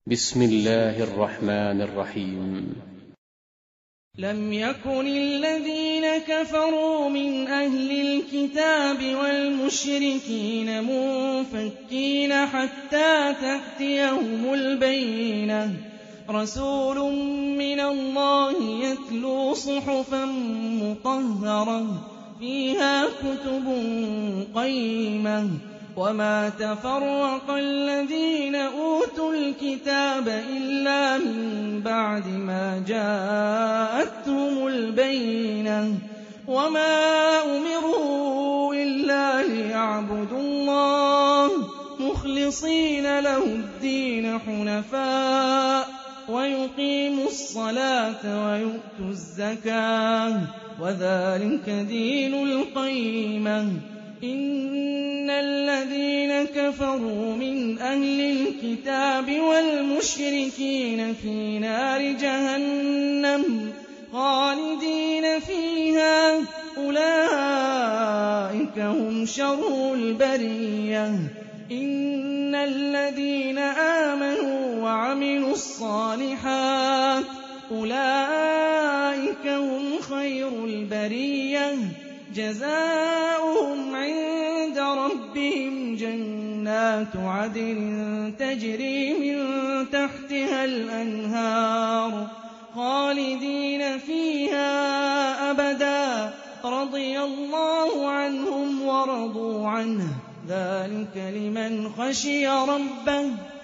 بسم الله الرحمن الرحيم. لم يكن الذين كفروا من أهل الكتاب والمشركين منفكين حتى تأتيهم البينة رسول من الله يتلو صحفا مطهرة فيها كتب قيمة وما تفرق الذين أوتوا الكتاب إلا من بعد ما جاءتهم البينة وما أمروا إلا ليعبدوا الله مخلصين له الدين حنفاء ويقيموا الصلاة ويؤتوا الزكاة وذلك دين القيمة. إن الذين كفروا من أهل الكتاب والمشركين في نار جهنم خالدين فيها أولئك هم شر البرية. إن الذين آمنوا وعملوا الصالحات أولئك هم خير البرية جزاؤهم عند ربهم جنات عدن تجري من تحتها الأنهار خالدين فيها أبدا رضي الله عنهم ورضوا عنه ذلك لمن خشي ربه.